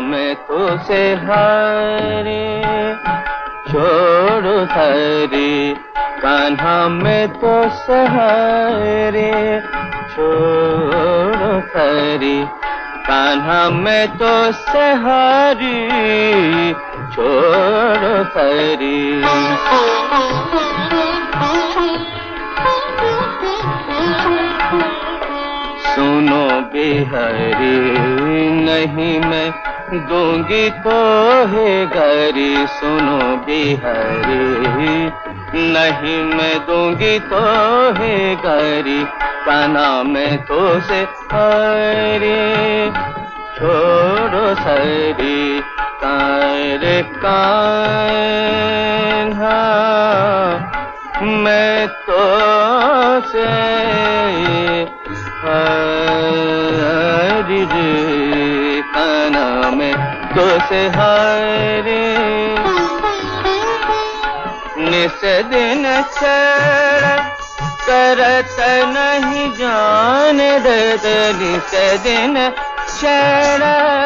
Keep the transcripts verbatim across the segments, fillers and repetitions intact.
मैं तो से हारे छोड़ो सारे, कान्हा मैं तो सहारे छोड़ो सारे, कान्हा मैं तो सहारी छोड़ो सारी। सुनो बिहारी नहीं मैं दूंगी तो है गारी, सुनो बिहारी नहीं मैं दूंगी तो है गारी, कान्हा मैं तो से हारे छोड़ो सारी, कारे कान्हा मैं तो से हारी रे, कान्हा मैं तो से हारे। निस दिन छड़ करत नहीं जान दर्द, निस दिन छड़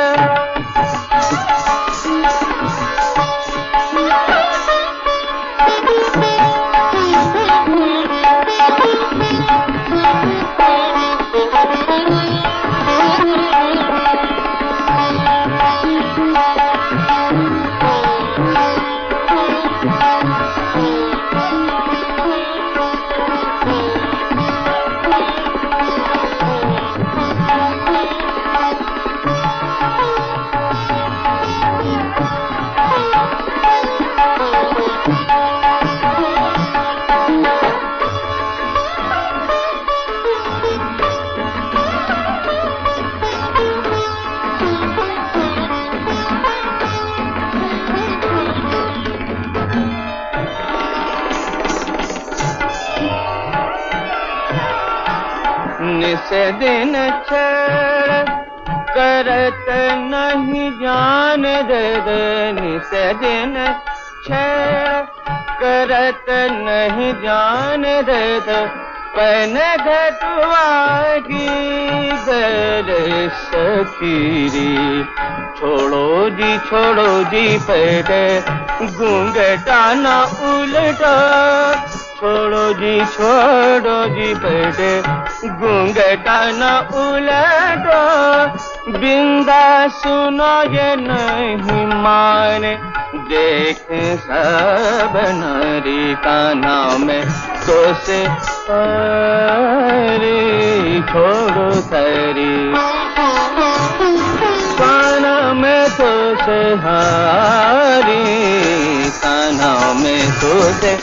निस दिन छड़ करत नहीं जान दर्द, निस दिन छड़ करत नहीं जान दर्द, पन घटवा की गर सकीरी। छोड़ो जी छोड़ो जी पेट घूंघटा न उलटा, छोड़ो जी छोड़ो जी पेट घूंघटा न उलटा, बिंदा सुनो ये नहीं माने देख सब नारी, कान्हा में तो से हारे छोड़ो सारी, कान्हा में तो से हारी, कान्हा में तो से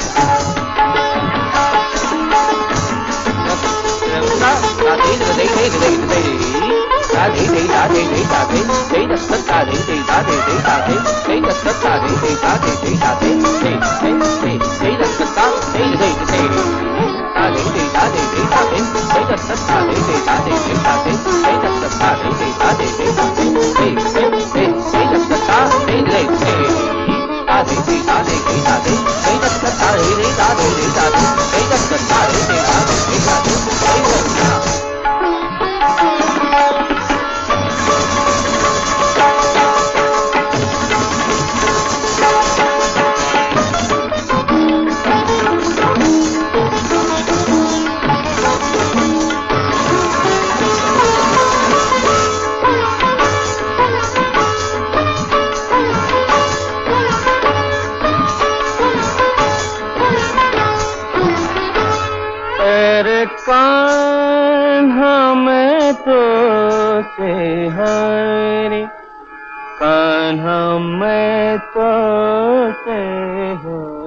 कान्हा मैं तो से हारे, कान्हा मैं तो से हारे।